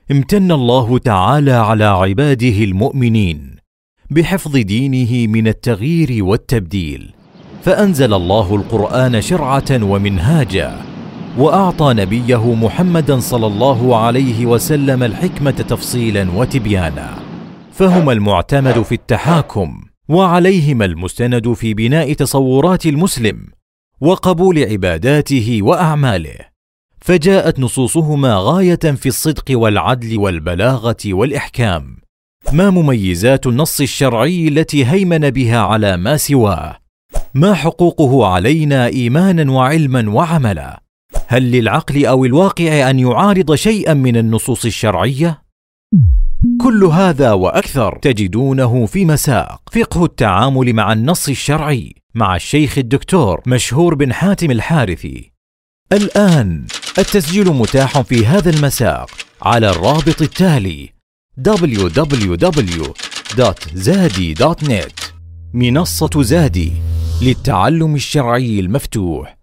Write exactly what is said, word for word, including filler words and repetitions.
امتن الله تعالى على عباده المؤمنين بحفظ دينه من التغيير والتبديل، فأنزل الله القرآن شرعة ومنهاجا، وأعطى نبيه محمدا صلى الله عليه وسلم الحكمة تفصيلا وتبيانا، فهما المعتمد في التحاكم، وعليهما المستند في بناء تصورات المسلم وقبول عباداته وأعماله، فجاءت نصوصهما غاية في الصدق والعدل والبلاغة والإحكام. ما مميزات النص الشرعي التي هيمن بها على ما سواه؟ ما حقوقه علينا إيمانا وعلما وعملا؟ هل للعقل أو الواقع أن يعارض شيئا من النصوص الشرعية؟ كل هذا وأكثر تجدونه في مساق فقه التعامل مع النص الشرعي مع الشيخ الدكتور مشهور بن حاتم الحارثي. الآن التسجيل متاح في هذا المساق على الرابط التالي دبليو دبليو دبليو دوت زادي دوت نت. منصة زادي للتعلم الشرعي المفتوح.